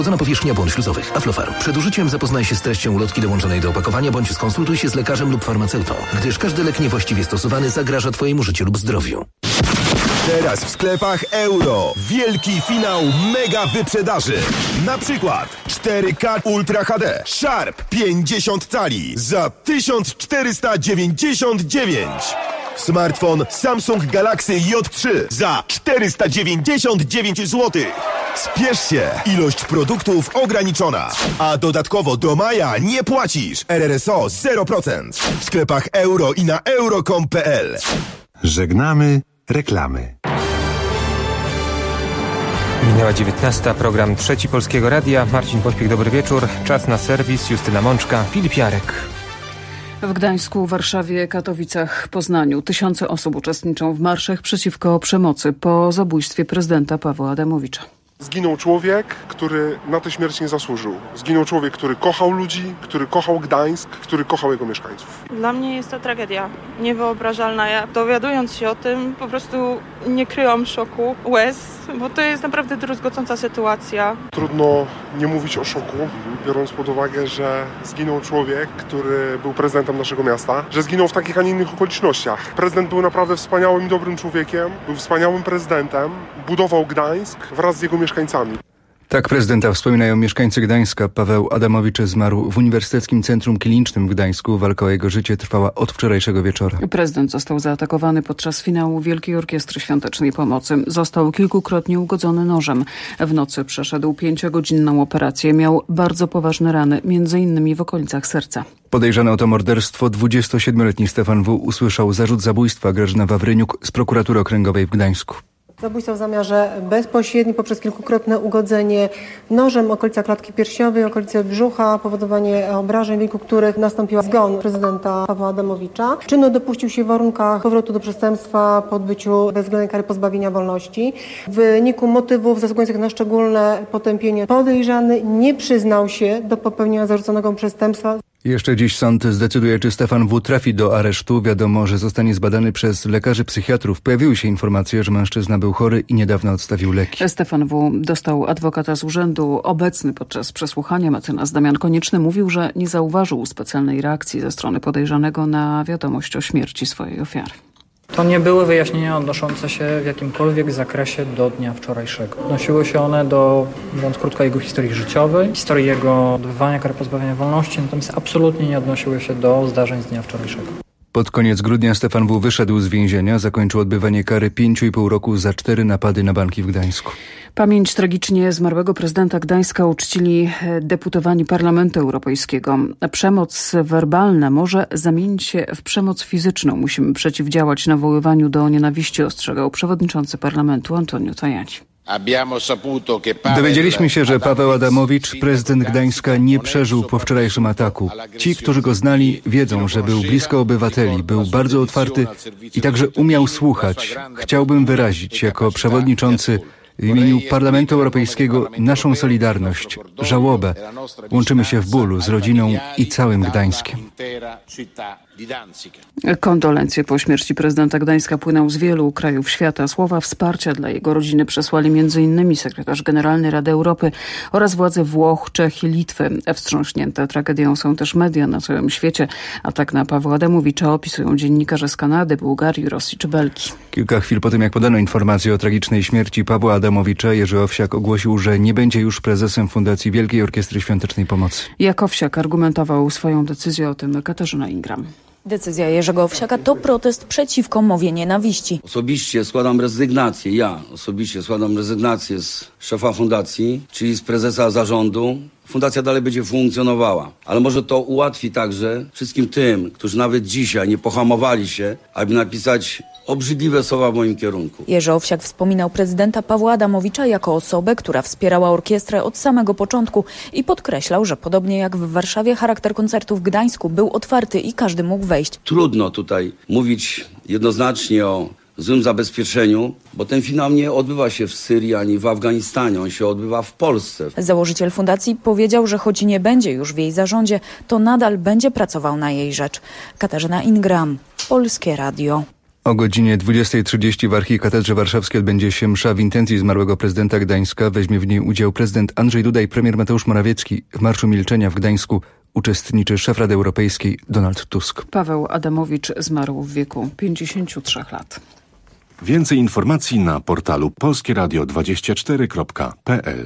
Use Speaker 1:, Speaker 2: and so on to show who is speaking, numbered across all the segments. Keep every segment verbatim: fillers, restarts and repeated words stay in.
Speaker 1: Uszkodzona powierzchnia błon śluzowych. Aflofarm. Przed użyciem zapoznaj się z treścią ulotki dołączonej do opakowania bądź skonsultuj się z lekarzem lub farmaceutą, gdyż każdy lek niewłaściwie stosowany zagraża Twojemu życiu lub zdrowiu.
Speaker 2: Teraz w sklepach Euro. Wielki finał mega wyprzedaży. Na przykład cztery K Ultra H D Sharp pięćdziesiąt cali za tysiąc czterysta dziewięćdziesiąt dziewięć. Smartfon Samsung Galaxy J trzy za czterysta dziewięćdziesiąt dziewięć złotych. Spiesz się, ilość produktów ograniczona. A dodatkowo do maja nie płacisz. R R S O zero procent. W sklepach Euro i na euro kropka com kropka p l.
Speaker 3: Żegnamy reklamy.
Speaker 4: Minęła dziewiętnasta, program Trzeci Polskiego Radia. Marcin Pośpiech, dobry wieczór. Czas na serwis. Justyna Mączka, Filip Jarek.
Speaker 5: W Gdańsku, Warszawie, Katowicach, Poznaniu tysiące osób uczestniczą w marszach przeciwko przemocy po zabójstwie prezydenta Pawła Adamowicza.
Speaker 6: Zginął człowiek, który na tę śmierć nie zasłużył. Zginął człowiek, który kochał ludzi, który kochał Gdańsk, który kochał jego mieszkańców.
Speaker 7: Dla mnie jest to tragedia niewyobrażalna. Ja dowiadując się o tym po prostu nie kryłam szoku, łez, bo to jest naprawdę druzgocąca sytuacja.
Speaker 6: Trudno nie mówić o szoku, biorąc pod uwagę, że zginął człowiek, który był prezydentem naszego miasta, że zginął w takich, a nie innych okolicznościach. Prezydent był naprawdę wspaniałym i dobrym człowiekiem, był wspaniałym prezydentem, budował Gdańsk wraz z jego mieszkańcami.
Speaker 8: Tak prezydenta wspominają mieszkańcy Gdańska. Paweł Adamowicz zmarł w Uniwersyteckim Centrum Klinicznym w Gdańsku. Walka o jego życie trwała od wczorajszego wieczora.
Speaker 5: Prezydent został zaatakowany podczas finału Wielkiej Orkiestry Świątecznej Pomocy. Został kilkukrotnie ugodzony nożem. W nocy przeszedł pięciogodzinną operację. Miał bardzo poważne rany, między innymi w okolicach serca.
Speaker 8: Podejrzany o to morderstwo dwudziestosiedmioletni Stefan W. usłyszał zarzut zabójstwa. Grażyna Wawryniuk z Prokuratury Okręgowej w Gdańsku.
Speaker 9: Zabójstwo w zamiarze bezpośredni poprzez kilkukrotne ugodzenie nożem okolica klatki piersiowej, okolice brzucha, powodowanie obrażeń, w wyniku których nastąpił zgon prezydenta Pawła Adamowicza. Czynno dopuścił się w warunkach powrotu do przestępstwa po odbyciu bezwzględnej kary pozbawienia wolności. W wyniku motywów zasługujących na szczególne potępienie podejrzany nie przyznał się do popełnienia zarzuconego przestępstwa.
Speaker 8: Jeszcze dziś sąd zdecyduje, czy Stefan W. trafi do aresztu. Wiadomo, że zostanie zbadany przez lekarzy psychiatrów. Pojawiły się informacje, że mężczyzna był chory i niedawno odstawił leki.
Speaker 5: Stefan W. dostał adwokata z urzędu. Obecny podczas przesłuchania mecenas Damian Konieczny mówił, że nie zauważył specjalnej reakcji ze strony podejrzanego na wiadomość o śmierci swojej ofiary.
Speaker 10: To nie były wyjaśnienia odnoszące się w jakimkolwiek zakresie do dnia wczorajszego. Odnosiły się one do, mówiąc krótko, jego historii życiowej, historii jego odbywania kary pozbawienia wolności, natomiast absolutnie nie odnosiły się do zdarzeń z dnia wczorajszego.
Speaker 8: Pod koniec grudnia Stefan W. wyszedł z więzienia, zakończył odbywanie kary pięciu i pół roku za cztery napady na banki w Gdańsku.
Speaker 5: Pamięć tragicznie zmarłego prezydenta Gdańska uczcili deputowani Parlamentu Europejskiego. Przemoc werbalna może zamienić się w przemoc fizyczną. Musimy przeciwdziałać nawoływaniu do nienawiści, ostrzegał przewodniczący Parlamentu Antonio Tajani.
Speaker 8: Dowiedzieliśmy się, że Paweł Adamowicz, prezydent Gdańska, nie przeżył po wczorajszym ataku. Ci, którzy go znali, wiedzą, że był blisko obywateli, był bardzo otwarty i także umiał słuchać. Chciałbym wyrazić jako przewodniczący w imieniu Parlamentu Europejskiego naszą solidarność, żałobę. Łączymy się w bólu z rodziną i całym Gdańskiem.
Speaker 5: Kondolencje po śmierci prezydenta Gdańska płyną z wielu krajów świata. Słowa wsparcia dla jego rodziny przesłali między innymi sekretarz generalny Rady Europy oraz władze Włoch, Czech i Litwy. Wstrząśnięte tragedią są też media na całym świecie. Atak na Pawła Adamowicza opisują dziennikarze z Kanady, Bułgarii, Rosji czy Belgii.
Speaker 8: Kilka chwil po tym, jak podano informację o tragicznej śmierci Pawła Adamowicza, Jerzy Owsiak ogłosił, że nie będzie już prezesem Fundacji Wielkiej Orkiestry Świątecznej Pomocy.
Speaker 5: Jak Owsiak argumentował swoją decyzję, o tym Katarzyna Ingram.
Speaker 11: Decyzja Jerzego Owsiaka to protest przeciwko mowie nienawiści.
Speaker 12: Osobiście składam rezygnację, ja osobiście składam rezygnację z szefa fundacji, czyli z prezesa zarządu. Fundacja dalej będzie funkcjonowała, ale może to ułatwi także wszystkim tym, którzy nawet dzisiaj nie pohamowali się, aby napisać obrzydliwe słowa w moim kierunku.
Speaker 11: Jerzy Owsiak wspominał prezydenta Pawła Adamowicza jako osobę, która wspierała orkiestrę od samego początku i podkreślał, że podobnie jak w Warszawie charakter koncertu w Gdańsku był otwarty i każdy mógł wejść.
Speaker 12: Trudno tutaj mówić jednoznacznie o złym zabezpieczeniu, bo ten finał nie odbywa się w Syrii ani w Afganistanie, on się odbywa w Polsce.
Speaker 11: Założyciel fundacji powiedział, że choć nie będzie już w jej zarządzie, to nadal będzie pracował na jej rzecz. Katarzyna Ingram, Polskie Radio.
Speaker 8: O godzinie dwudziestej trzydzieści w Archikatedrze Warszawskiej odbędzie się msza w intencji zmarłego prezydenta Gdańska. Weźmie w niej udział prezydent Andrzej Duda i premier Mateusz Morawiecki. W Marszu Milczenia w Gdańsku uczestniczy szef Rady Europejskiej Donald Tusk.
Speaker 5: Paweł Adamowicz zmarł w wieku pięćdziesięciu trzech lat.
Speaker 3: Więcej informacji na portalu polskie radio dwadzieścia cztery kropka p l.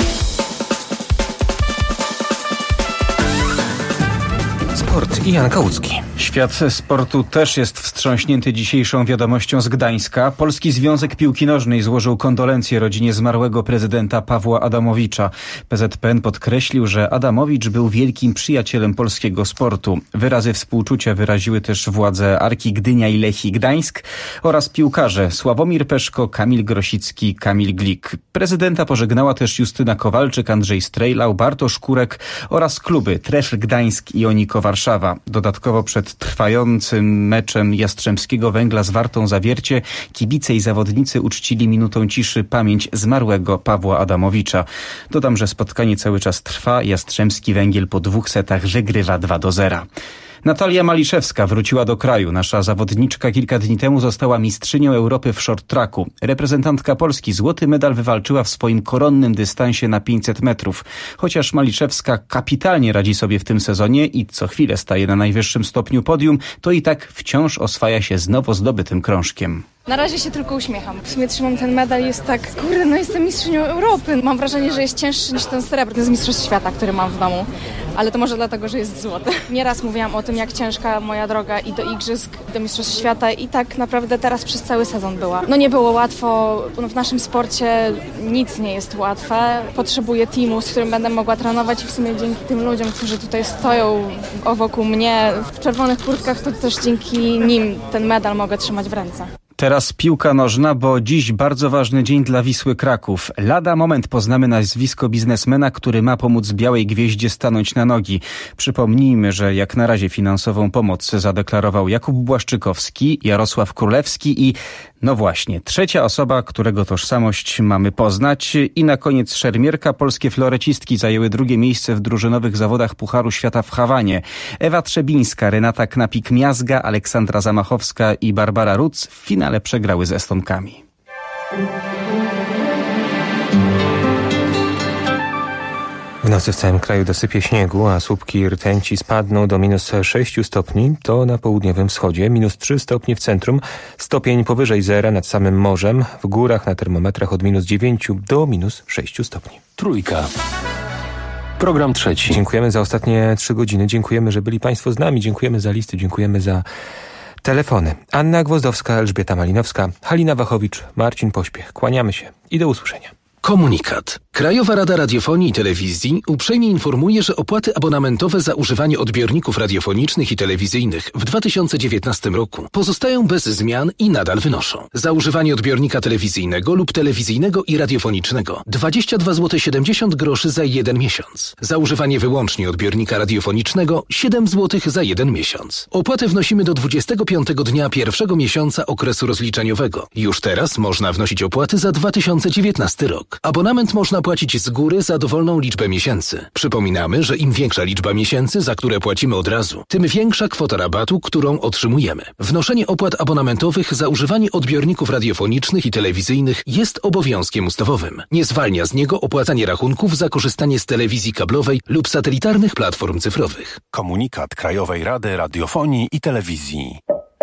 Speaker 4: Sport i Jan Kałucki.
Speaker 13: Świat sportu też jest wstrząśnięty dzisiejszą wiadomością z Gdańska. Polski Związek Piłki Nożnej złożył kondolencje rodzinie zmarłego prezydenta Pawła Adamowicza. P Z P N podkreślił, że Adamowicz był wielkim przyjacielem polskiego sportu. Wyrazy współczucia wyraziły też władze Arki Gdynia i Lechii Gdańsk oraz piłkarze Sławomir Peszko, Kamil Grosicki, Kamil Glik. Prezydenta pożegnała też Justyna Kowalczyk, Andrzej Strejlał, Bartosz Kurek oraz kluby Trefl Gdańsk i Oniko Warszawa. Dodatkowo przed trwającym meczem Jastrzębskiego Węgla z Wartą Zawiercie kibice i zawodnicy uczcili minutą ciszy pamięć zmarłego Pawła Adamowicza. Dodam, że spotkanie cały czas trwa. Jastrzębski Węgiel po dwóch setach wygrywa dwa do zera. Natalia Maliszewska wróciła do kraju. Nasza zawodniczka kilka dni temu została mistrzynią Europy w short tracku. Reprezentantka Polski złoty medal wywalczyła w swoim koronnym dystansie na pięćset metrów. Chociaż Maliszewska kapitalnie radzi sobie w tym sezonie i co chwilę staje na najwyższym stopniu podium, to i tak wciąż oswaja się z nowo zdobytym krążkiem.
Speaker 14: Na razie się tylko uśmiecham. W sumie trzymam ten medal, jest tak, kurde, no jestem mistrzynią Europy. Mam wrażenie, że jest cięższy niż ten srebrny z Mistrzostw Świata, który mam w domu. Ale to może dlatego, że jest złoty. Nieraz mówiłam o tym, jak ciężka moja droga i do Igrzysk, i do Mistrzostw Świata i tak naprawdę teraz przez cały sezon była. No nie było łatwo, no w naszym sporcie nic nie jest łatwe. Potrzebuję teamu, z którym będę mogła trenować i w sumie dzięki tym ludziom, którzy tutaj stoją wokół mnie w czerwonych kurtkach, to też dzięki nim ten medal mogę trzymać w ręce.
Speaker 13: Teraz piłka nożna, bo dziś bardzo ważny dzień dla Wisły Kraków. Lada moment poznamy nazwisko biznesmena, który ma pomóc Białej Gwieździe stanąć na nogi. Przypomnijmy, że jak na razie finansową pomoc zadeklarował Jakub Błaszczykowski, Jarosław Królewski i no właśnie, trzecia osoba, którego tożsamość mamy poznać. I na koniec szermierka. Polskie florecistki zajęły drugie miejsce w drużynowych zawodach Pucharu Świata w Hawanie. Ewa Trzebińska, Renata Knapik-Miazga, Aleksandra Zamachowska i Barbara Ruc w finale przegrały z Estonkami.
Speaker 4: W nocy w całym kraju dosypie śniegu, a słupki rtęci spadną do minus sześciu stopni. To na południowym wschodzie, minus trzy stopnie w centrum, stopień powyżej zera nad samym morzem, w górach na termometrach od minus dziewięciu do minus sześciu stopni.
Speaker 1: Trójka. Program trzeci.
Speaker 4: Dziękujemy za ostatnie trzy godziny, dziękujemy, że byli Państwo z nami, dziękujemy za listy, dziękujemy za telefony. Anna Gwozdowska, Elżbieta Malinowska, Halina Wachowicz, Marcin Pośpiech. Kłaniamy się i do usłyszenia.
Speaker 1: Komunikat. Krajowa Rada Radiofonii i Telewizji uprzejmie informuje, że opłaty abonamentowe za używanie odbiorników radiofonicznych i telewizyjnych w dwa tysiące dziewiętnastym roku pozostają bez zmian i nadal wynoszą. Za używanie odbiornika telewizyjnego lub telewizyjnego i radiofonicznego dwadzieścia dwa złote siedemdziesiąt groszy za jeden miesiąc. Za używanie wyłącznie odbiornika radiofonicznego siedem złotych za jeden miesiąc. Opłatę wnosimy do dwudziestego piątego dnia pierwszego miesiąca okresu rozliczeniowego. Już teraz można wnosić opłaty za dwa tysiące dziewiętnasty rok. Abonament można płacić z góry za dowolną liczbę miesięcy. Przypominamy, że im większa liczba miesięcy, za które płacimy od razu, tym większa kwota rabatu, którą otrzymujemy. Wnoszenie opłat abonamentowych za używanie odbiorników radiofonicznych i telewizyjnych jest obowiązkiem ustawowym. Nie zwalnia z niego opłacanie rachunków za korzystanie z telewizji kablowej lub satelitarnych platform cyfrowych.
Speaker 3: Komunikat Krajowej Rady Radiofonii i Telewizji.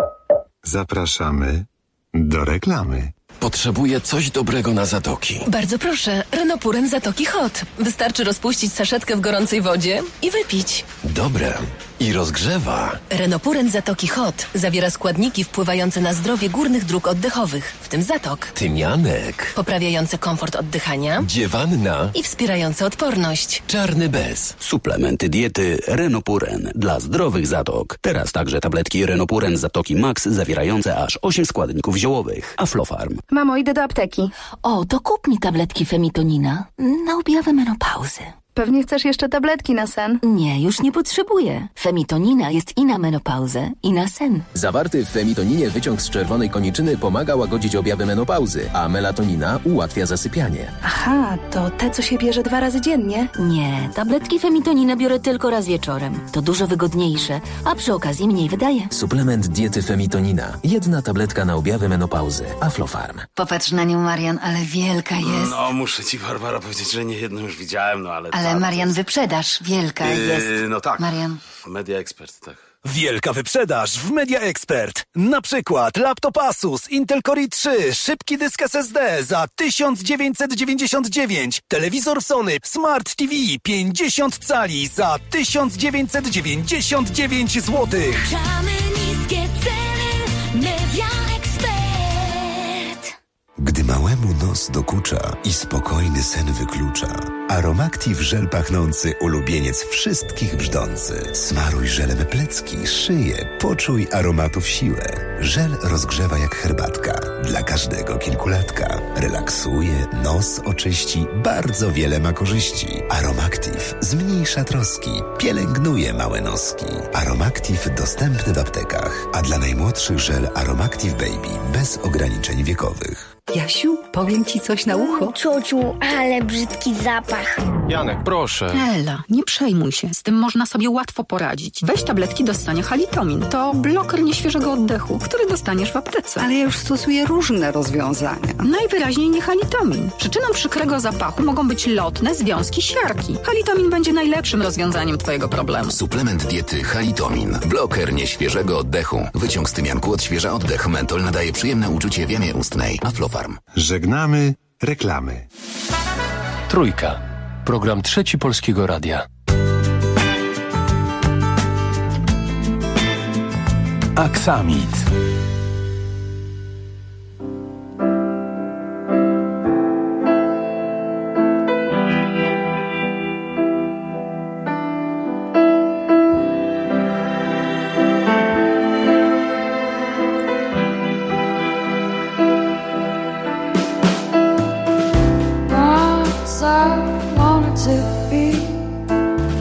Speaker 3: Zapraszamy do reklamy.
Speaker 15: Potrzebuję coś dobrego na zatoki.
Speaker 16: Bardzo proszę, Renopuren Zatoki Hot. Wystarczy rozpuścić saszetkę w gorącej wodzie i wypić.
Speaker 15: Dobre. I rozgrzewa.
Speaker 16: Renopuren Zatoki Hot zawiera składniki wpływające na zdrowie górnych dróg oddechowych, w tym zatok.
Speaker 15: Tymianek.
Speaker 16: Poprawiające komfort oddychania.
Speaker 15: Dziewanna.
Speaker 16: I wspierające odporność.
Speaker 15: Czarny bez.
Speaker 17: Suplementy diety Renopuren dla zdrowych zatok. Teraz także tabletki Renopuren Zatoki Max zawierające aż osiem składników ziołowych. Aflofarm.
Speaker 18: Mamo, idę do apteki.
Speaker 19: O, to kup mi tabletki Femitonina na objawę menopauzy.
Speaker 18: Pewnie chcesz jeszcze tabletki na sen.
Speaker 19: Nie, już nie potrzebuję. Femitonina jest i na menopauzę, i na sen.
Speaker 15: Zawarty w femitoninie wyciąg z czerwonej koniczyny pomaga łagodzić objawy menopauzy, a melatonina ułatwia zasypianie.
Speaker 18: Aha, to te, co się bierze dwa razy dziennie?
Speaker 19: Nie, tabletki femitonina biorę tylko raz wieczorem. To dużo wygodniejsze, a przy okazji mniej wydaje.
Speaker 15: Suplement diety femitonina. Jedna tabletka na objawy menopauzy. Aflofarm.
Speaker 20: Popatrz na nią, Marian, ale wielka jest.
Speaker 21: No, muszę ci, Barbara, powiedzieć, że nie jedną już widziałem, no ale...
Speaker 20: Ale
Speaker 21: ta,
Speaker 20: Marian, jest... wyprzedaż wielka
Speaker 21: yy,
Speaker 20: jest.
Speaker 21: No tak.
Speaker 20: Marian.
Speaker 21: Media Expert, tak.
Speaker 22: Wielka wyprzedaż w Media Expert. Na przykład laptop Asus Intel Core i trzy, szybki dysk S S D za tysiąc dziewięćset dziewięćdziesiąt dziewięć, telewizor Sony Smart T V pięćdziesiąt cali za tysiąc dziewięćset dziewięćdziesiąt dziewięć złotych.
Speaker 23: Niskie ceny, Media Expert.
Speaker 24: Gdy małemu nos dokucza i spokojny sen wyklucza, Aromactive żel pachnący, ulubieniec wszystkich brzdący. Smaruj żelem plecki, szyję, poczuj aromatów siłę. Żel rozgrzewa jak herbatka, dla każdego kilkulatka. Relaksuje, nos oczyści, bardzo wiele ma korzyści. Aromactive zmniejsza troski, pielęgnuje małe noski. Aromactive dostępny w aptekach, a dla najmłodszych żel Aromactive Baby bez ograniczeń wiekowych.
Speaker 25: Jasiu, powiem ci coś na ucho.
Speaker 26: Ciociu, ale brzydki zapach.
Speaker 27: Janek, proszę.
Speaker 25: Ela, nie przejmuj się. Z tym można sobie łatwo poradzić. Weź tabletki do ssania Halitomin. To bloker nieświeżego oddechu, który dostaniesz w aptece.
Speaker 26: Ale ja już stosuję różne rozwiązania.
Speaker 25: Najwyraźniej nie Halitomin. Przyczyną przykrego zapachu mogą być lotne związki siarki. Halitomin będzie najlepszym rozwiązaniem twojego problemu.
Speaker 24: Suplement diety Halitomin. Bloker nieświeżego oddechu. Wyciąg z tymianku odświeża oddech. Mentol nadaje przyjemne uczucie w jamie ustnej. Aflofarm.
Speaker 3: Żegnamy reklamy.
Speaker 15: Trójka. Program Trzeci Polskiego Radia.
Speaker 1: Aksamit.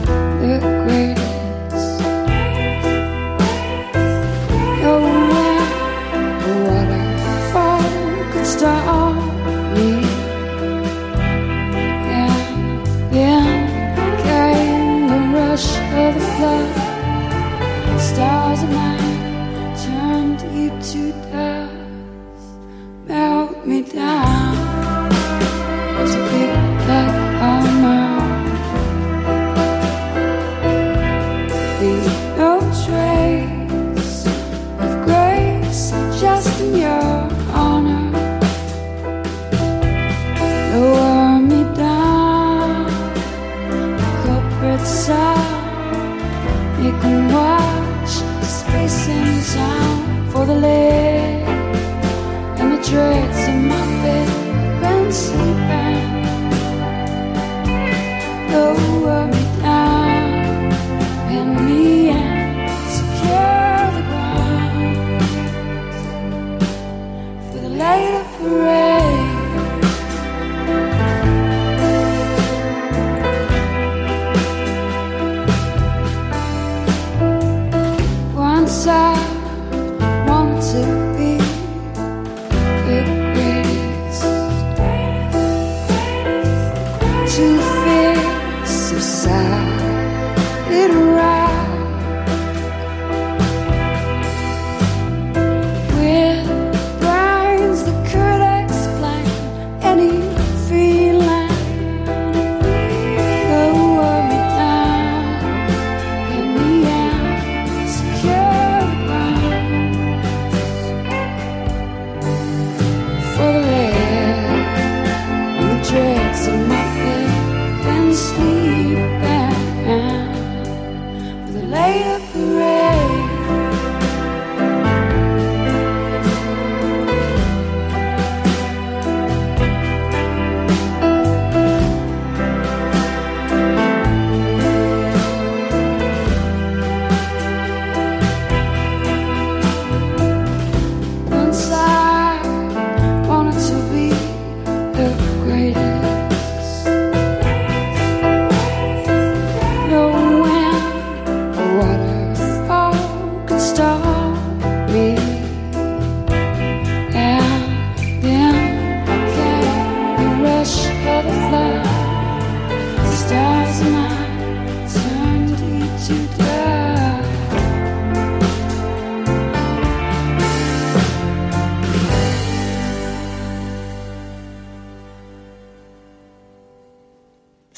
Speaker 23: You're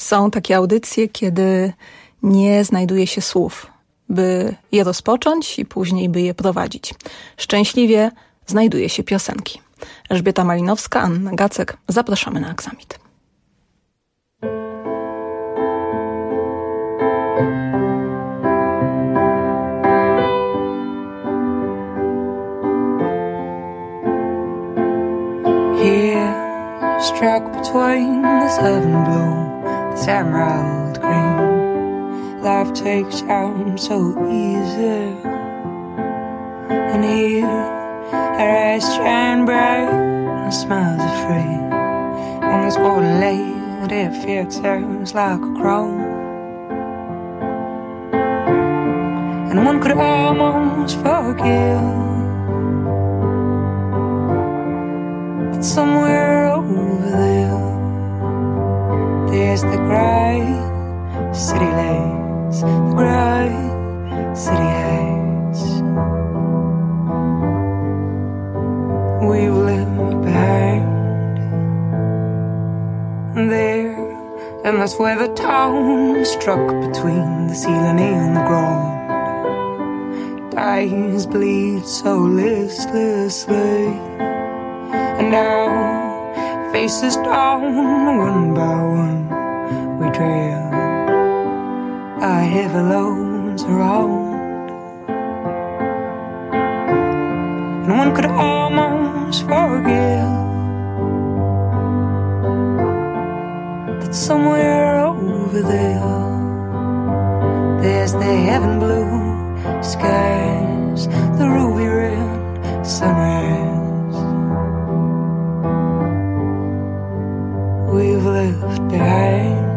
Speaker 2: Są takie audycje, kiedy nie znajduje się słów, by je rozpocząć i później by je prowadzić. Szczęśliwie znajduje się piosenki. Elżbieta Malinowska, Anna Gacek. Zapraszamy na Aksamit.
Speaker 6: Here, struck between the southern blue, the emerald green, life takes time so easy. And here, her eyes shine bright, and smiles are free. On this golden lady, fear turns like a crown. And one could almost forgive that somewhere over there, there's the great city lights, the great city heights we've left behind. There, and that's where the town struck between the ceiling and the ground. Eyes bleed so listlessly, and our faces down one by one we trail our heavy loads around. And one could almost forget that somewhere over there, there's the heaven blue skies, the ruby red sunrise we've left behind.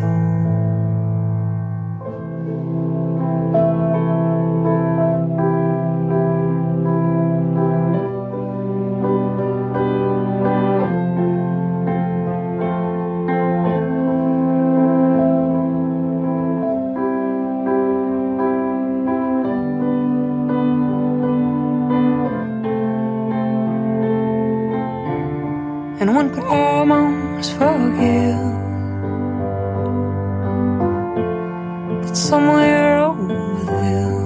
Speaker 6: And one could almost forget that somewhere over there,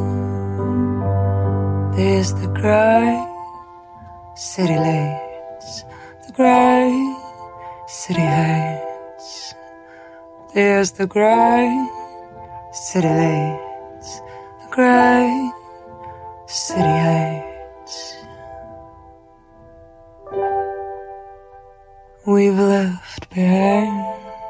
Speaker 6: there's the great city lights, the great city heights. There's the great city lights, the great city heights we've left behind.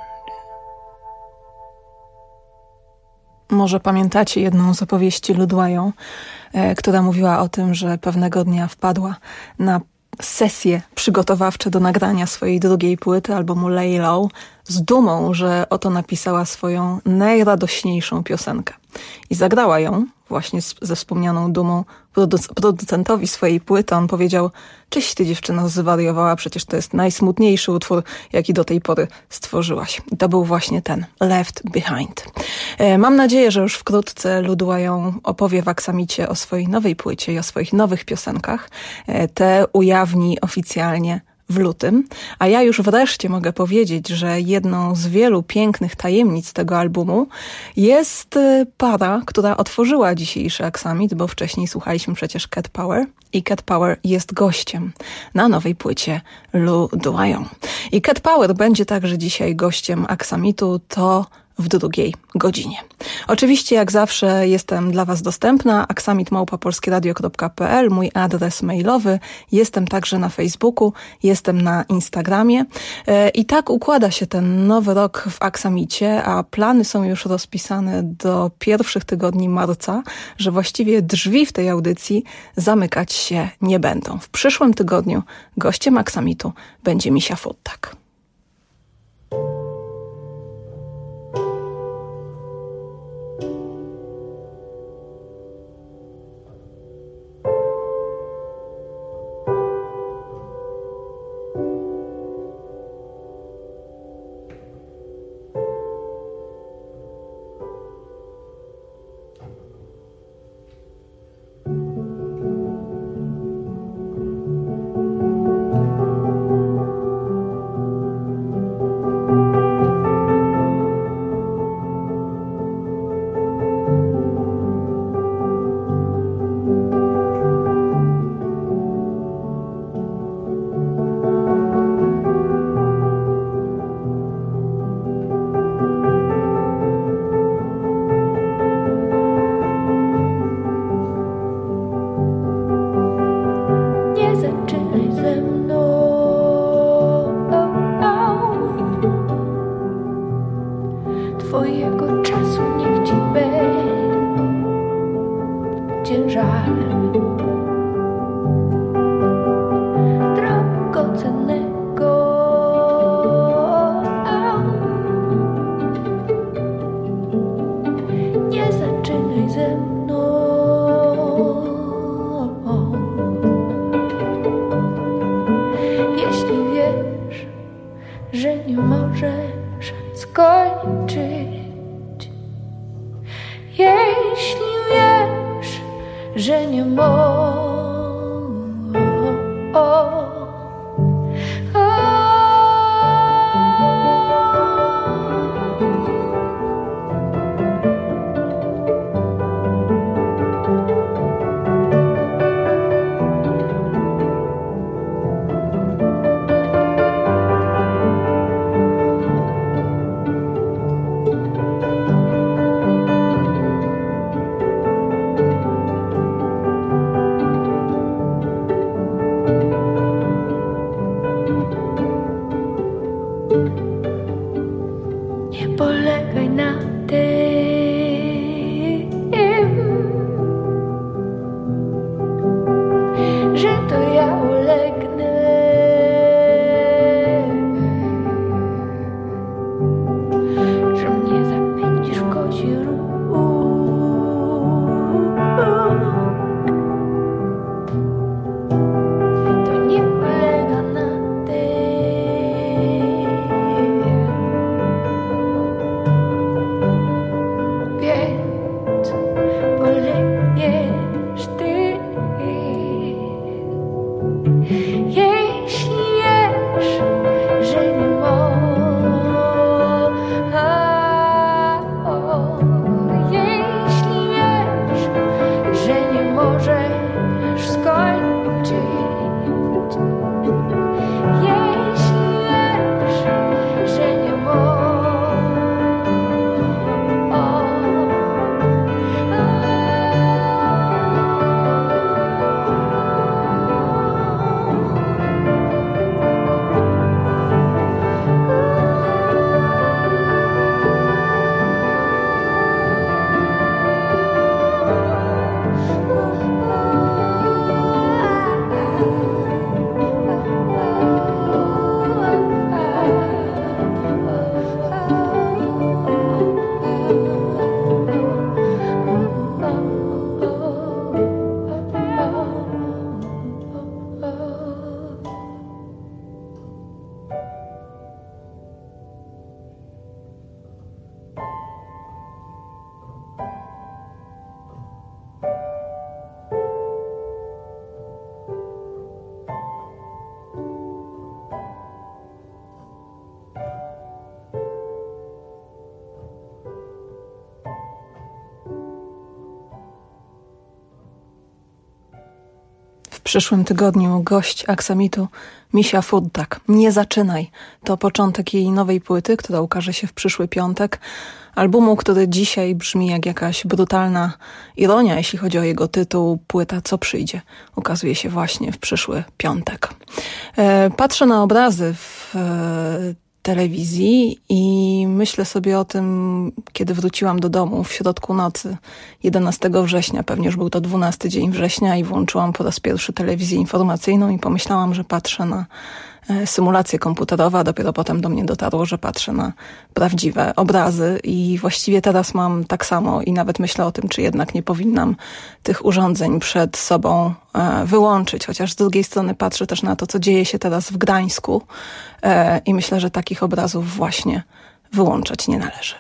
Speaker 2: Może pamiętacie jedną z opowieści Ludłają, e, która mówiła o tym, że pewnego dnia wpadła na sesje przygotowawcze do nagrania swojej drugiej płyty, albumu Lay Low, z dumą, że oto napisała swoją najradośniejszą piosenkę. I zagrała ją właśnie z, ze wspomnianą dumą produc- producentowi swojej płyty. On powiedział: "Czyś ty, dziewczyno, zwariowała, przecież to jest najsmutniejszy utwór, jaki do tej pory stworzyłaś." I to był właśnie ten, Left Behind. E, mam nadzieję, że już wkrótce Ludłają opowie w Aksamicie o swojej nowej płycie i o swoich nowych piosenkach. E, te ujawni oficjalnie w lutym, a ja już wreszcie mogę powiedzieć, że jedną z wielu pięknych tajemnic tego albumu jest para, która otworzyła dzisiejszy Aksamit, bo wcześniej słuchaliśmy przecież Cat Power i Cat Power jest gościem na nowej płycie Ludłają. I Cat Power będzie także dzisiaj gościem Aksamitu, to w drugiej godzinie. Oczywiście, jak zawsze, jestem dla Was dostępna. aksamit małpa polskieradio kropka pe el, mój adres mailowy. Jestem także na Facebooku, jestem na Instagramie. I tak układa się ten nowy rok w Aksamicie, a plany są już rozpisane do pierwszych tygodni marca, że właściwie drzwi w tej audycji zamykać się nie będą. W przyszłym tygodniu gościem Aksamitu będzie Misia Furtak.
Speaker 6: Thank you. twojego czasu niech ci będzie żal drogocennego. Nie zaczynaj ze mną, jeśli wiesz, że nie możesz skończyć. Jeśli wiesz, że nie możesz. Nie polegaj na tym, że to ja ulegnę, że mnie zapędzisz w kozi róg. To nie polega na tym, więc polegniesz ty. Jeśli wiesz, że nie możesz, jeśli wiesz, że nie możesz skończyć, jeśli wiesz, że nie
Speaker 2: W przyszłym tygodniu gość Aksamitu Misia Fuddak. Nie zaczynaj. To początek jej nowej płyty, która ukaże się w przyszły piątek. Albumu, który dzisiaj brzmi jak jakaś brutalna ironia, jeśli chodzi o jego tytuł. Płyta Co przyjdzie ukazuje się właśnie w przyszły piątek. E, patrzę na obrazy w e, telewizji i myślę sobie o tym, kiedy wróciłam do domu w środku nocy jedenastego września, pewnie już był to dwunasty dzień września, i włączyłam po raz pierwszy telewizję informacyjną i pomyślałam, że patrzę na symulacje komputerowe, a dopiero potem do mnie dotarło, że patrzę na prawdziwe obrazy i właściwie teraz mam tak samo i nawet myślę o tym, czy jednak nie powinnam tych urządzeń przed sobą wyłączyć, chociaż z drugiej strony patrzę też na to, co dzieje się teraz w Gdańsku i myślę, że takich obrazów właśnie wyłączać nie należy.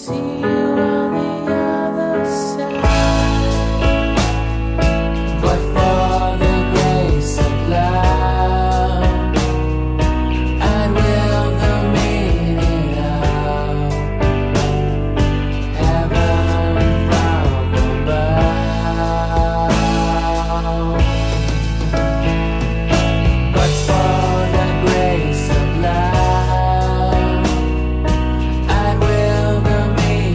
Speaker 7: Me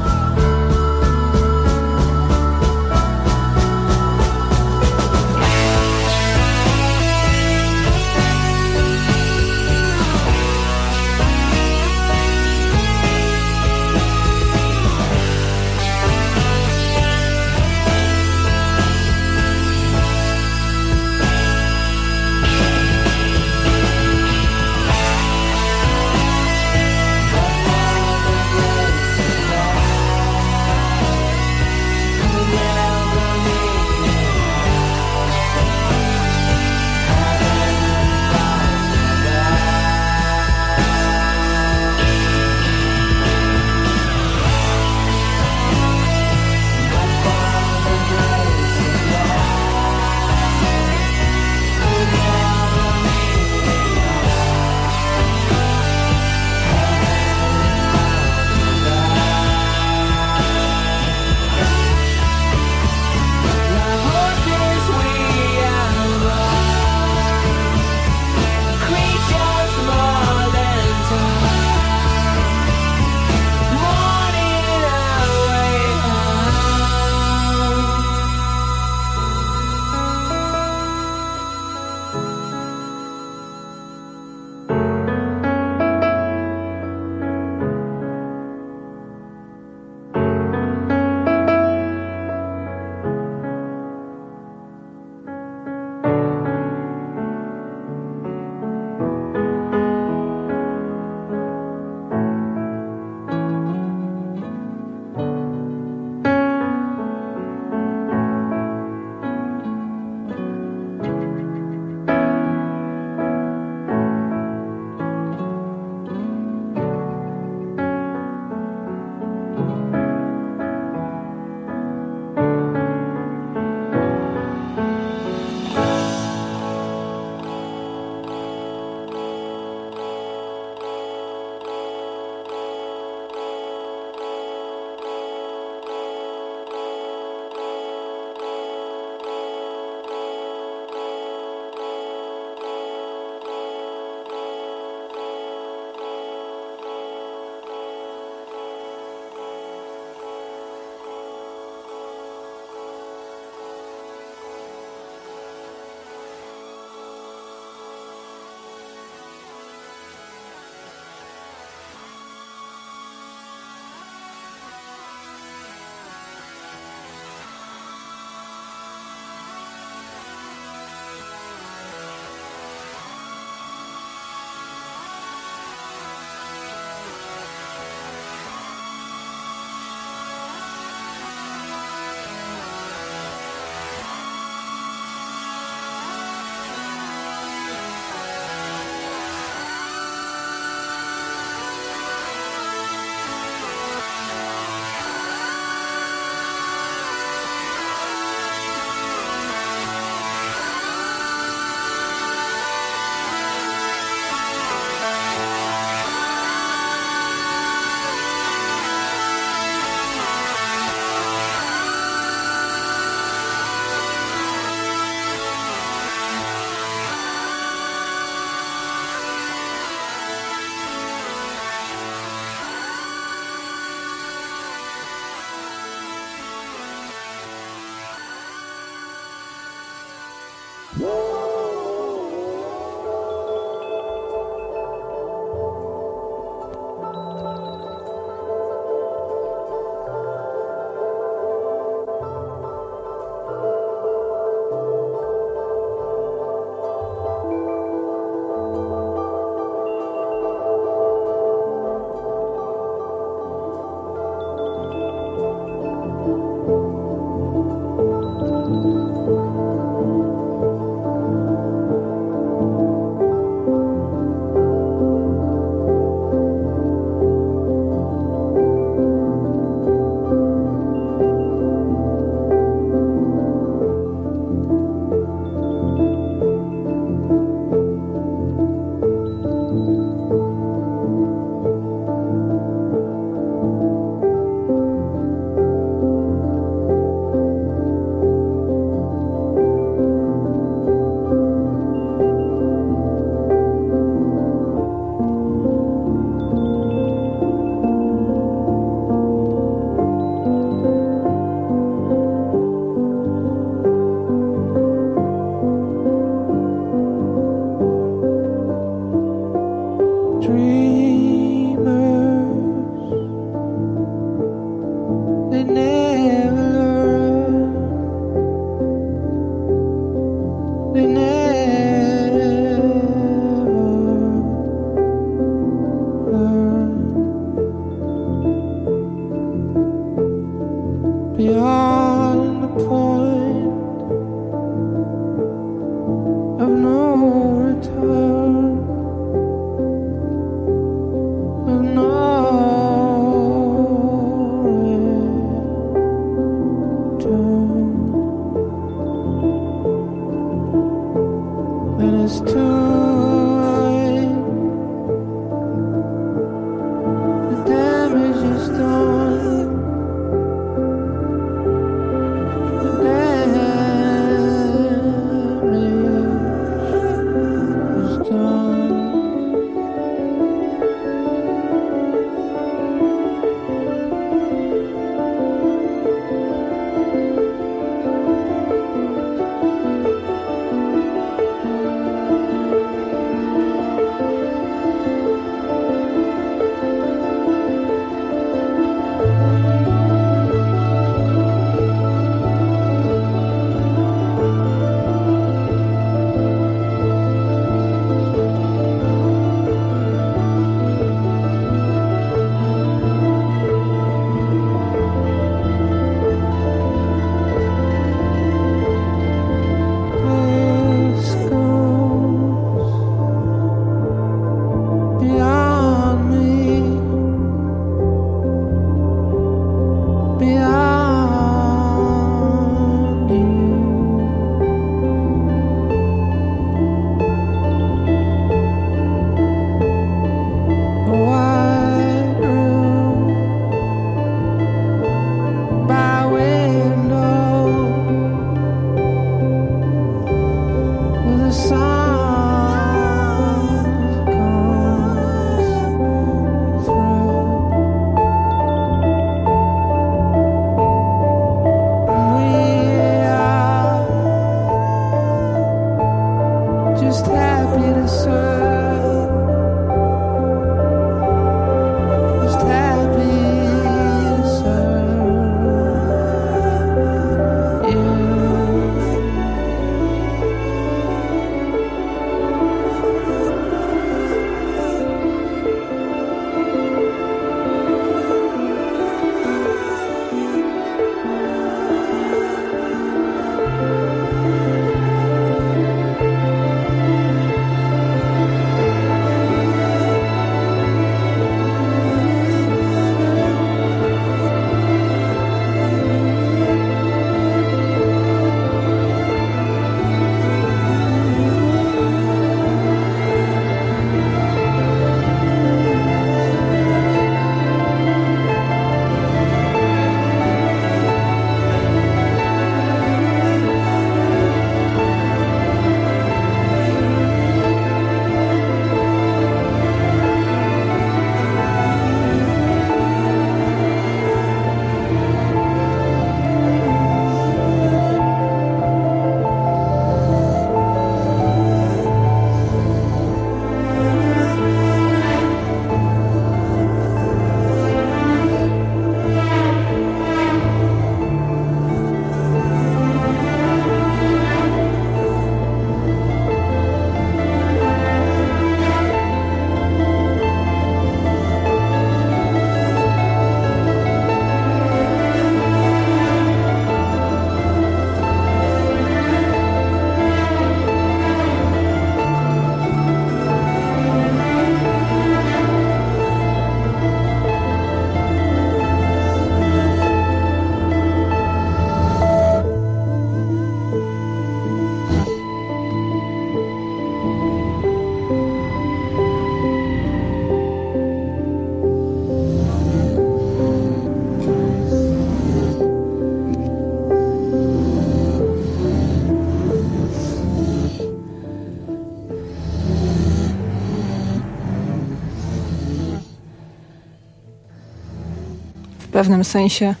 Speaker 2: pewnym sensie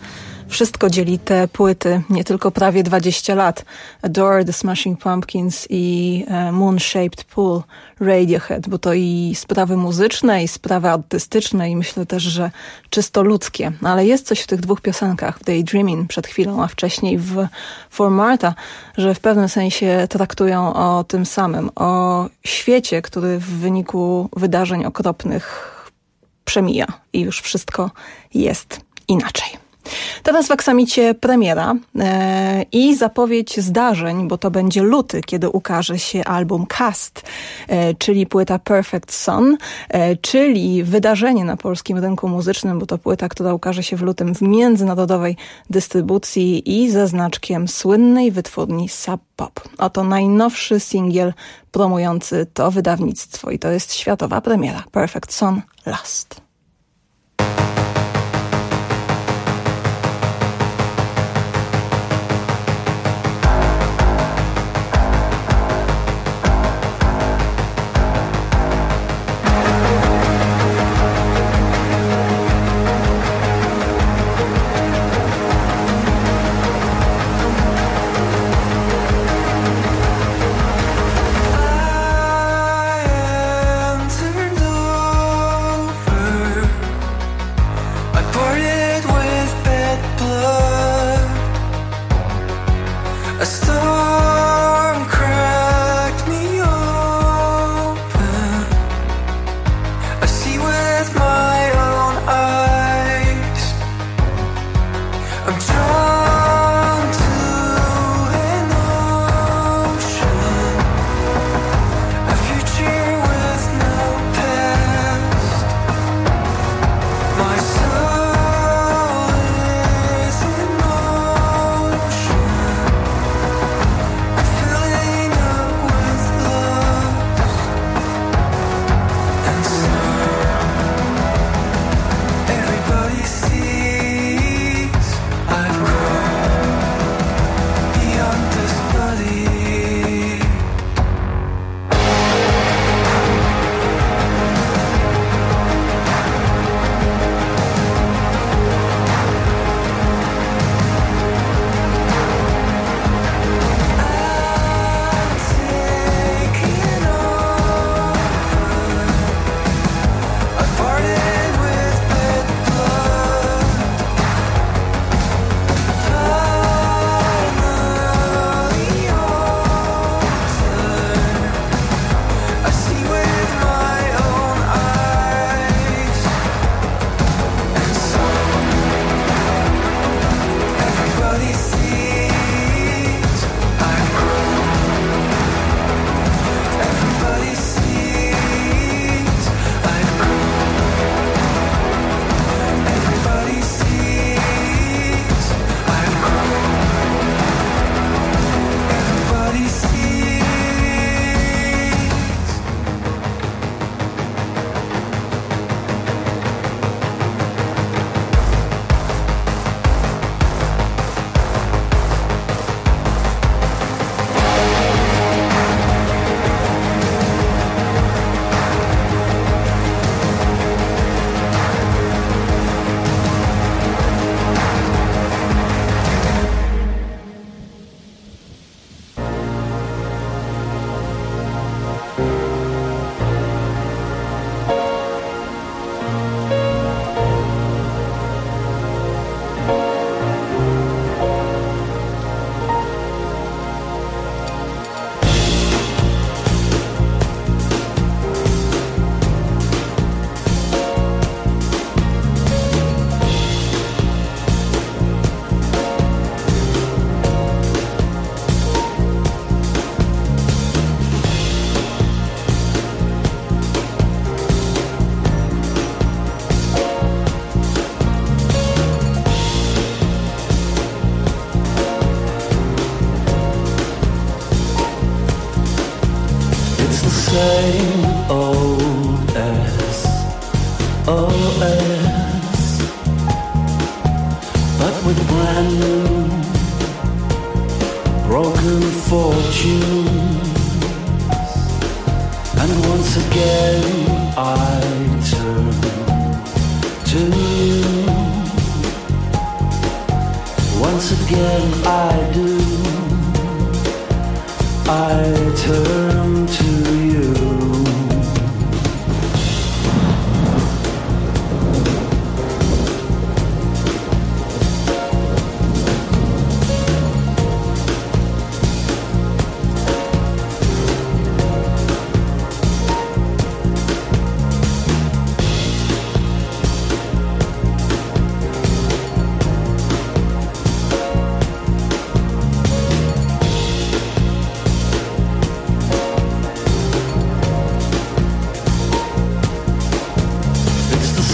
Speaker 2: Wszystko dzieli te płyty, nie tylko prawie dwadzieścia lat. Adore, The Smashing Pumpkins i e, Moon Shaped Pool, Radiohead, bo to i sprawy muzyczne, i sprawy artystyczne, i myślę też, że czysto ludzkie. Ale jest coś w tych dwóch piosenkach, w Daydreaming przed chwilą, a wcześniej w For Martha, że w pewnym sensie traktują o tym samym, o świecie, który w wyniku wydarzeń okropnych przemija i już wszystko jest inaczej. Teraz w Aksamicie premiera e, i zapowiedź zdarzeń, bo to będzie luty, kiedy ukaże się album Cast, e, czyli płyta Perfect Son, e, czyli wydarzenie na polskim rynku muzycznym, bo to płyta, która ukaże się w lutym w międzynarodowej dystrybucji i ze znaczkiem słynnej wytwórni Sub Pop. Oto najnowszy singiel promujący to wydawnictwo i to jest światowa premiera. Perfect Son, Last.
Speaker 6: I am turned over.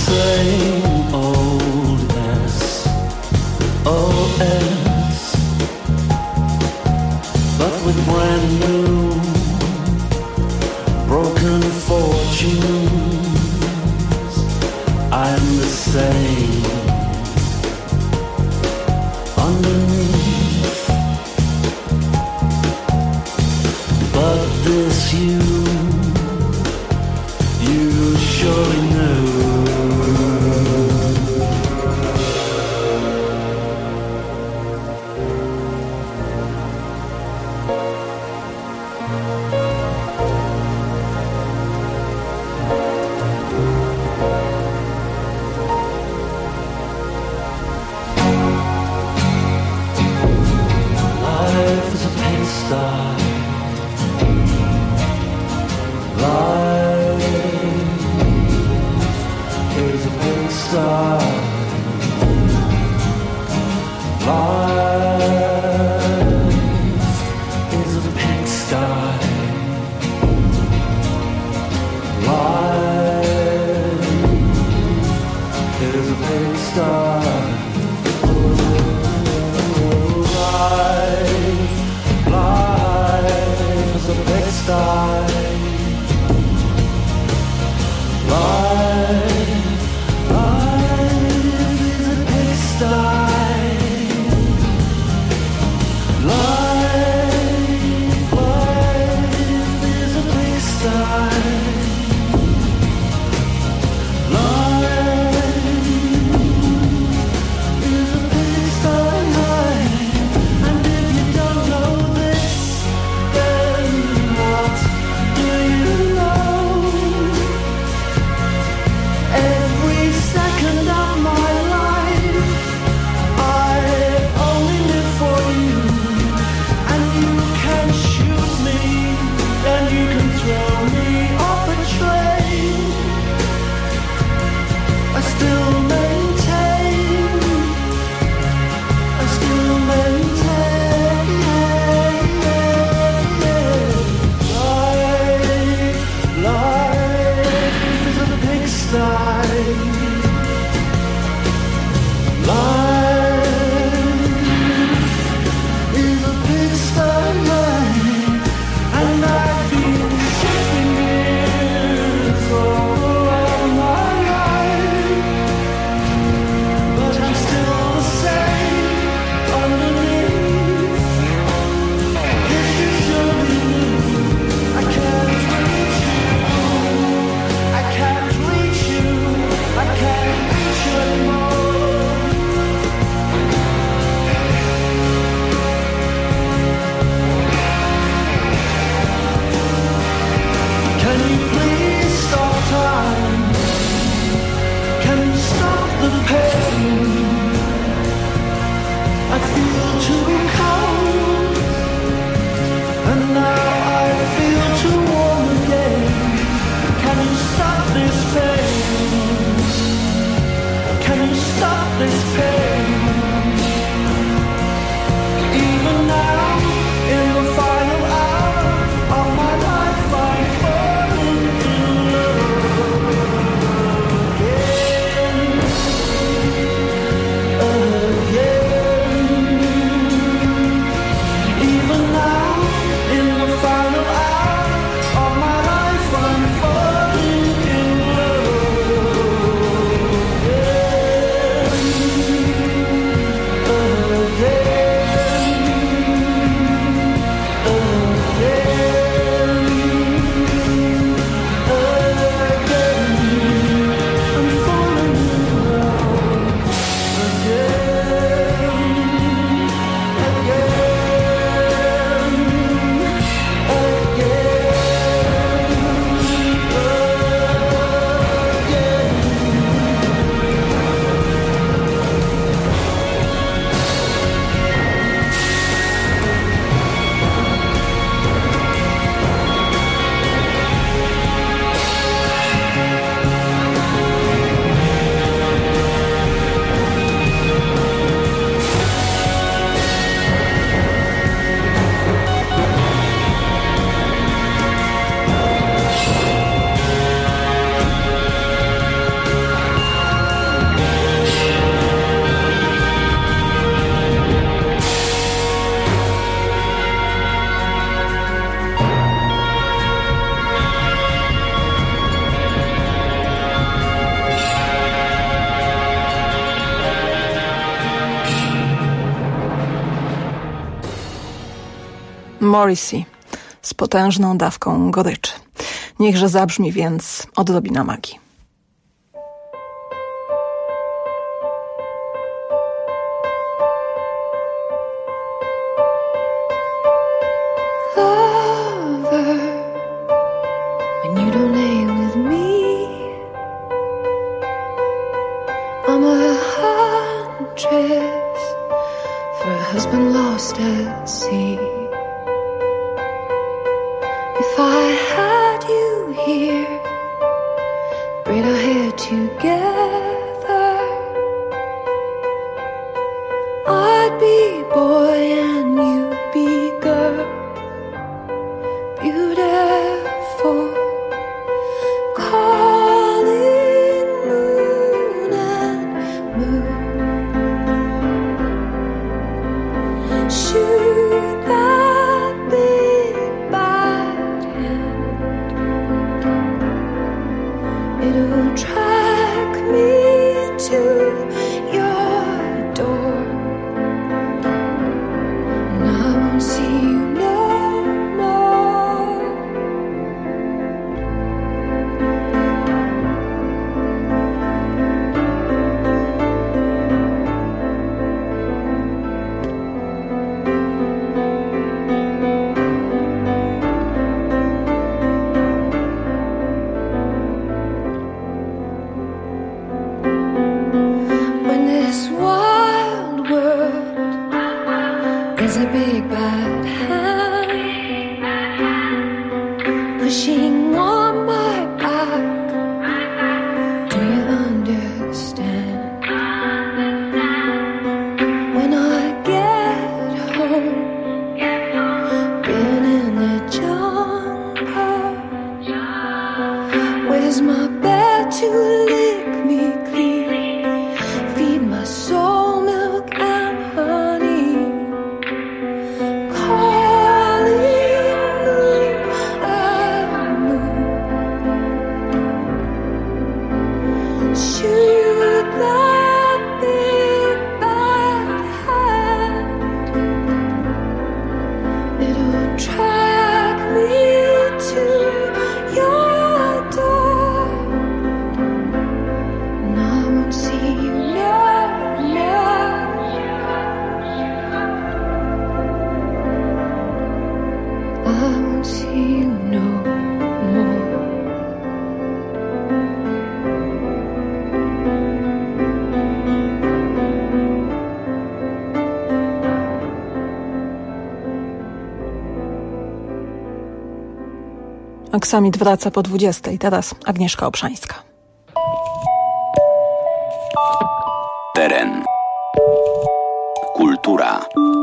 Speaker 7: same old S O S, but with brand new broken fortunes. I'm the same underneath, but this you, you surely knew. Life is a pigsty. Life
Speaker 2: Morrissey z potężną dawką goryczy. Niechże zabrzmi więc odrobina magii. Aksamit wraca po dwudziestej. Teraz Agnieszka Obszańska.
Speaker 17: Teren. Kultura.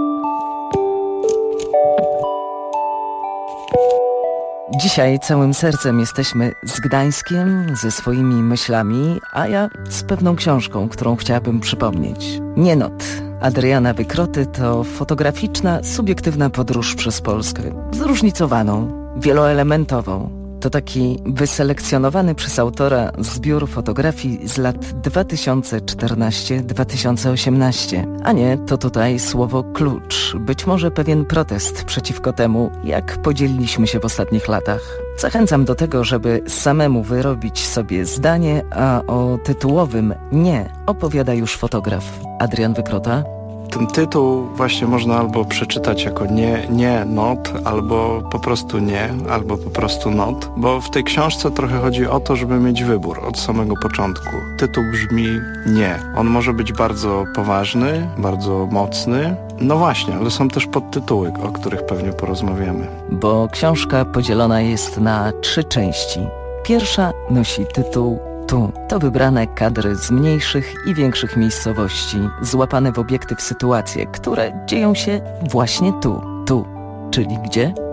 Speaker 5: Dzisiaj całym sercem jesteśmy z Gdańskiem, ze swoimi myślami, a ja z pewną książką, którą chciałabym przypomnieć. Nienot Adriana Wykroty to fotograficzna, subiektywna podróż przez Polskę. Zróżnicowaną, wieloelementową. To taki wyselekcjonowany przez autora zbiór fotografii z lat dwa tysiące czternasty do dwa tysiące osiemnasty. A nie, to tutaj słowo klucz. Być może pewien protest przeciwko temu, jak podzieliliśmy się w ostatnich latach. Zachęcam do tego, żeby samemu wyrobić sobie zdanie, a o tytułowym nie opowiada już fotograf Adrian Wykrota.
Speaker 8: Ten tytuł właśnie można albo przeczytać jako nie, nie not, albo po prostu nie, albo po prostu not, bo w tej książce trochę chodzi o to, żeby mieć wybór od samego początku. Tytuł brzmi nie. On może być bardzo poważny, bardzo mocny. No właśnie, ale są też podtytuły, o których pewnie porozmawiamy.
Speaker 5: Bo książka podzielona jest na trzy części. Pierwsza nosi tytuł Tu. To wybrane kadry z mniejszych i większych miejscowości, złapane w obiektyw sytuacje, które dzieją się właśnie tu. Tu. Czyli gdzie?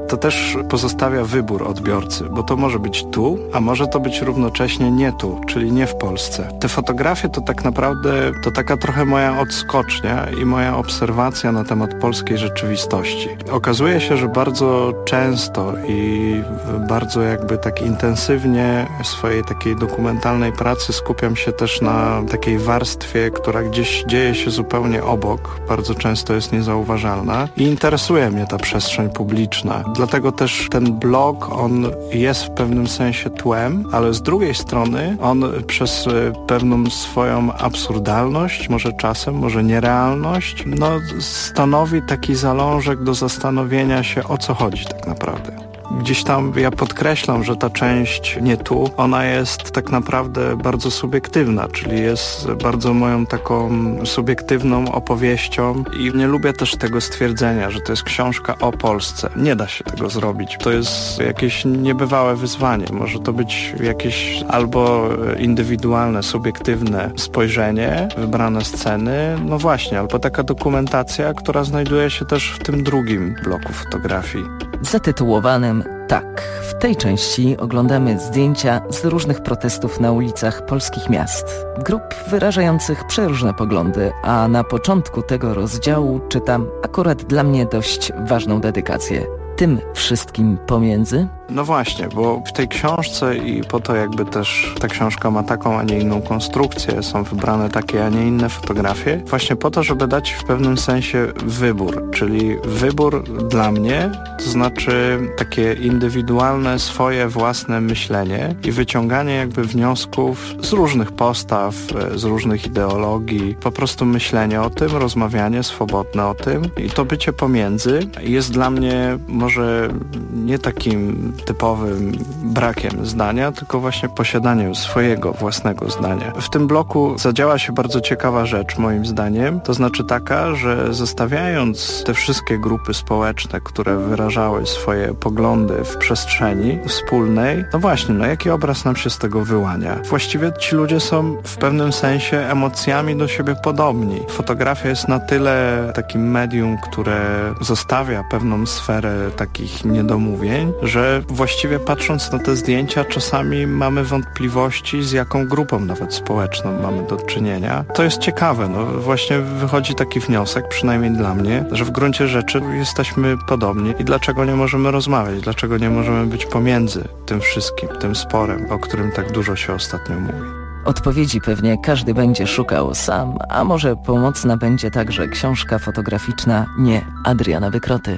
Speaker 8: to też pozostawia wybór odbiorcy, bo to może być tu, a może to być równocześnie nie tu, czyli nie w Polsce. Te fotografie to tak naprawdę to taka trochę moja odskocznia i moja obserwacja na temat polskiej rzeczywistości. Okazuje się, że bardzo często i bardzo jakby tak intensywnie w swojej takiej dokumentalnej pracy skupiam się też na takiej warstwie, która gdzieś dzieje się zupełnie obok, bardzo często jest niezauważalna i interesuje mnie ta przestrzeń publiczna. Dlatego też ten blog, on jest w pewnym sensie tłem, ale z drugiej strony on przez pewną swoją absurdalność, może czasem, może nierealność, no stanowi taki zalążek do zastanowienia się, o co chodzi tak naprawdę. Gdzieś tam ja podkreślam, że ta część nie tu, ona jest tak naprawdę bardzo subiektywna, czyli jest bardzo moją taką subiektywną opowieścią i nie lubię też tego stwierdzenia, że to jest książka o Polsce. Nie da się tego zrobić. To jest jakieś niebywałe wyzwanie. Może to być jakieś albo indywidualne, subiektywne spojrzenie, wybrane sceny, no właśnie, albo taka dokumentacja, która znajduje się też w tym drugim bloku fotografii.
Speaker 5: Zatytułowanym Tak. W tej części oglądamy zdjęcia z różnych protestów na ulicach polskich miast. Grup wyrażających przeróżne poglądy, a na początku tego rozdziału czytam akurat dla mnie dość ważną dedykację. Tym wszystkim pomiędzy?
Speaker 8: No właśnie, bo w tej książce i po to jakby też ta książka ma taką, a nie inną konstrukcję, są wybrane takie, a nie inne fotografie, właśnie po to, żeby dać w pewnym sensie wybór, czyli wybór dla mnie, to znaczy takie indywidualne, swoje własne myślenie i wyciąganie jakby wniosków z różnych postaw, z różnych ideologii, po prostu myślenie o tym, rozmawianie swobodne o tym i to bycie pomiędzy jest dla mnie może nie takim typowym brakiem zdania, tylko właśnie posiadaniem swojego własnego zdania. W tym bloku zadziała się bardzo ciekawa rzecz moim zdaniem, to znaczy taka, że zostawiając te wszystkie grupy społeczne, które wyrażały swoje poglądy w przestrzeni wspólnej, no właśnie, no jaki obraz nam się z tego wyłania? Właściwie ci ludzie są w pewnym sensie emocjami do siebie podobni. Fotografia jest na tyle takim medium, które zostawia pewną sferę takich niedomówień, że właściwie patrząc na te zdjęcia czasami mamy wątpliwości, z jaką grupą nawet społeczną mamy do czynienia. To jest ciekawe, no właśnie wychodzi taki wniosek, przynajmniej dla mnie, że w gruncie rzeczy jesteśmy podobni i dlaczego nie możemy rozmawiać, dlaczego nie możemy być pomiędzy tym wszystkim, tym sporem, o którym tak dużo się ostatnio mówi.
Speaker 5: Odpowiedzi pewnie każdy będzie szukał sam, a może pomocna będzie także książka fotograficzna Nie Adriana Wykroty.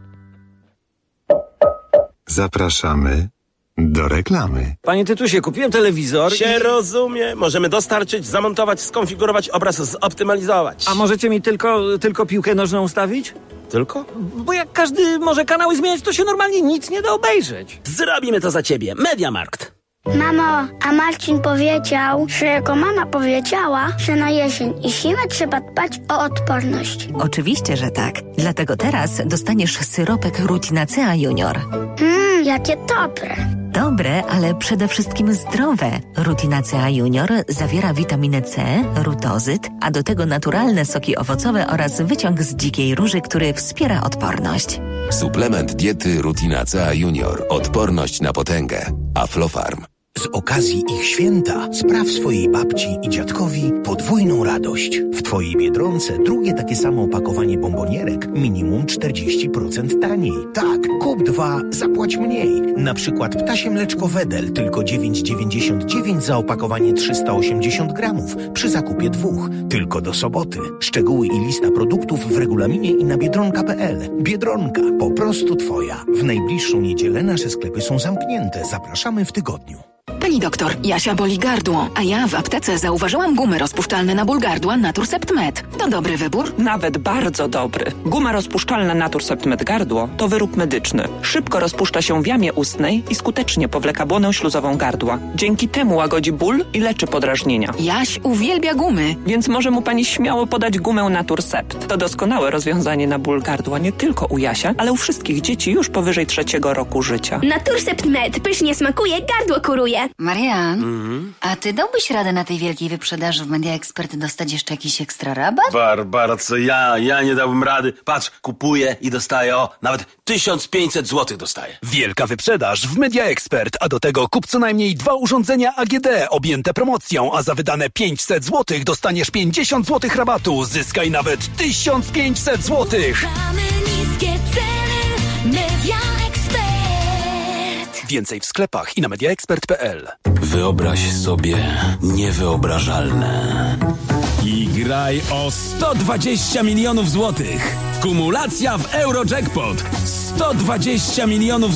Speaker 24: Zapraszamy do reklamy.
Speaker 9: Panie Tytusie, kupiłem telewizor
Speaker 21: się
Speaker 9: i...
Speaker 21: rozumie. Możemy dostarczyć, zamontować, skonfigurować, obraz zoptymalizować.
Speaker 9: A możecie mi tylko, tylko piłkę nożną ustawić?
Speaker 21: Tylko?
Speaker 9: Bo jak każdy może kanały zmieniać, to się normalnie nic nie da obejrzeć.
Speaker 21: Zrobimy to za ciebie. Mediamarkt.
Speaker 26: Mamo, a Marcin powiedział, że jego mama powiedziała, że na jesień i zimę trzeba dbać o odporność.
Speaker 10: Oczywiście, że tak. Dlatego teraz dostaniesz syropek Rutinacea Junior.
Speaker 26: Mmm, jakie dobre.
Speaker 10: Dobre, ale przede wszystkim zdrowe. Rutinacea Junior zawiera witaminę C, rutozyt, a do tego naturalne soki owocowe oraz wyciąg z dzikiej róży, który wspiera odporność.
Speaker 11: Suplement diety Rutinacea Junior. Odporność na potęgę. Aflofarm.
Speaker 12: Z okazji ich święta spraw swojej babci i dziadkowi podwójną radość. W Twojej Biedronce drugie takie samo opakowanie bombonierek minimum czterdzieści procent taniej. Tak, kup dwa, zapłać mniej. Na przykład ptasie mleczko Wedel tylko dziewięć dziewięćdziesiąt dziewięć za opakowanie trzysta osiemdziesiąt gramów przy zakupie dwóch. Tylko do soboty. Szczegóły i lista produktów w regulaminie i na biedronka kropka p l. Biedronka, po prostu Twoja. W najbliższą niedzielę nasze sklepy są zamknięte. Zapraszamy w tygodniu.
Speaker 13: Pani doktor, Jasia boli gardło, a ja w aptece zauważyłam gumy rozpuszczalne na ból gardła Naturcept Med. To dobry wybór?
Speaker 14: Nawet bardzo dobry. Guma rozpuszczalna Naturcept Med gardło to wyrób medyczny. Szybko rozpuszcza się w jamie ustnej i skutecznie powleka błonę śluzową gardła. Dzięki temu łagodzi ból i leczy podrażnienia.
Speaker 13: Jaś uwielbia gumy.
Speaker 14: Więc może mu pani śmiało podać gumę Naturcept. To doskonałe rozwiązanie na ból gardła nie tylko u Jasia, ale u wszystkich dzieci już powyżej trzeciego roku życia.
Speaker 26: Naturcept Med pysznie smakuje, gardło kuruje.
Speaker 4: Marian,
Speaker 21: Mhm.
Speaker 4: a ty dałbyś radę na tej wielkiej wyprzedaży w Media Expert dostać jeszcze jakiś ekstra rabat?
Speaker 21: Barbara, co ja? Ja nie dałbym rady. Patrz, kupuję i dostaję, o, nawet tysiąc pięćset złotych dostaję.
Speaker 16: Wielka wyprzedaż w Media Expert, a do tego kup co najmniej dwa urządzenia A G D objęte promocją, a za wydane pięćset złotych dostaniesz pięćdziesiąt złotych rabatu. Zyskaj nawet tysiąc pięćset złotych.
Speaker 23: Mamy niskie ceny, Media Expert.
Speaker 16: Więcej w sklepach i na mediaexpert kropka p l.
Speaker 17: Wyobraź sobie niewyobrażalne.
Speaker 18: I graj o sto dwadzieścia milionów złotych. Kumulacja w Eurojackpot. sto dwadzieścia milionów